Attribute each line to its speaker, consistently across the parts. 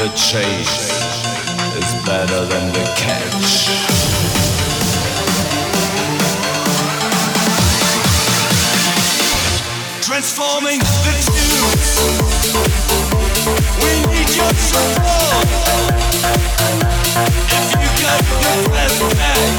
Speaker 1: The chase is better than the catch. Transforming the tunes. We need your support. If you got your breath back,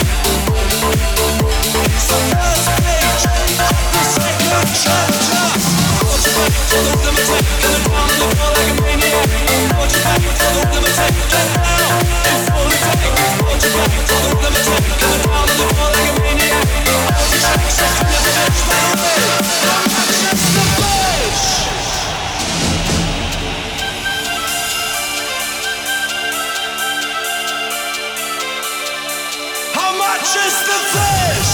Speaker 1: it's the first page of the second chapter. Brought you back to the limit, and down on the floor like a maniac. Brought you back to the limit, and now it's full attack. Brought you back to the limit, and down on the floor like a maniac. All the tracks that you never touched my way. Just the flesh. How much is the flesh?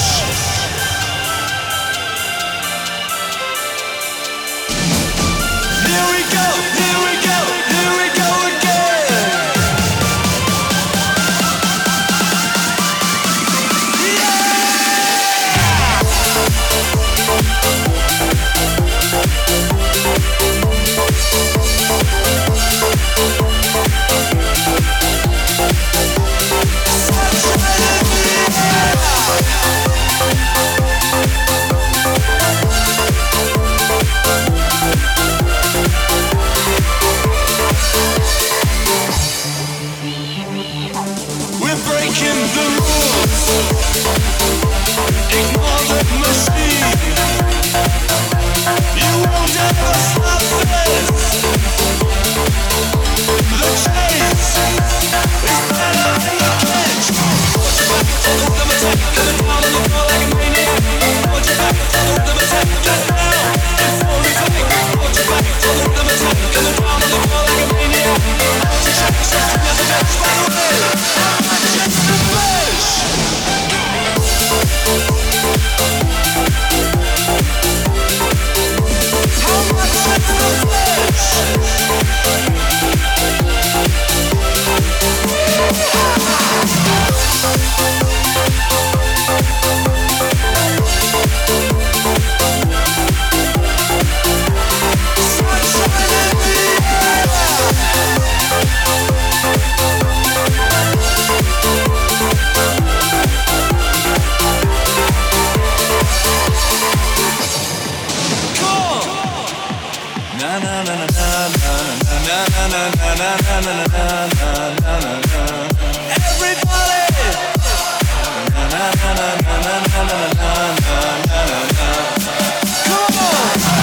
Speaker 1: Here we go, here we go, here we go again. We're breaking the rules. Ignore the machine. You won't ever stop this. The chase is better than the catch. Brought you back to the limit, and down on the floor like a maniac. Brought you back to the limit, and now it's full attack. Brought you back to the limit, and down on the floor like a maniac. All the tracks that you never touched by the way. Just the flesh. How much is the flesh? Sunshine in the air. Na na na na na na na na na na na na na. Everybody. Na na na na na na na na na na. Come on.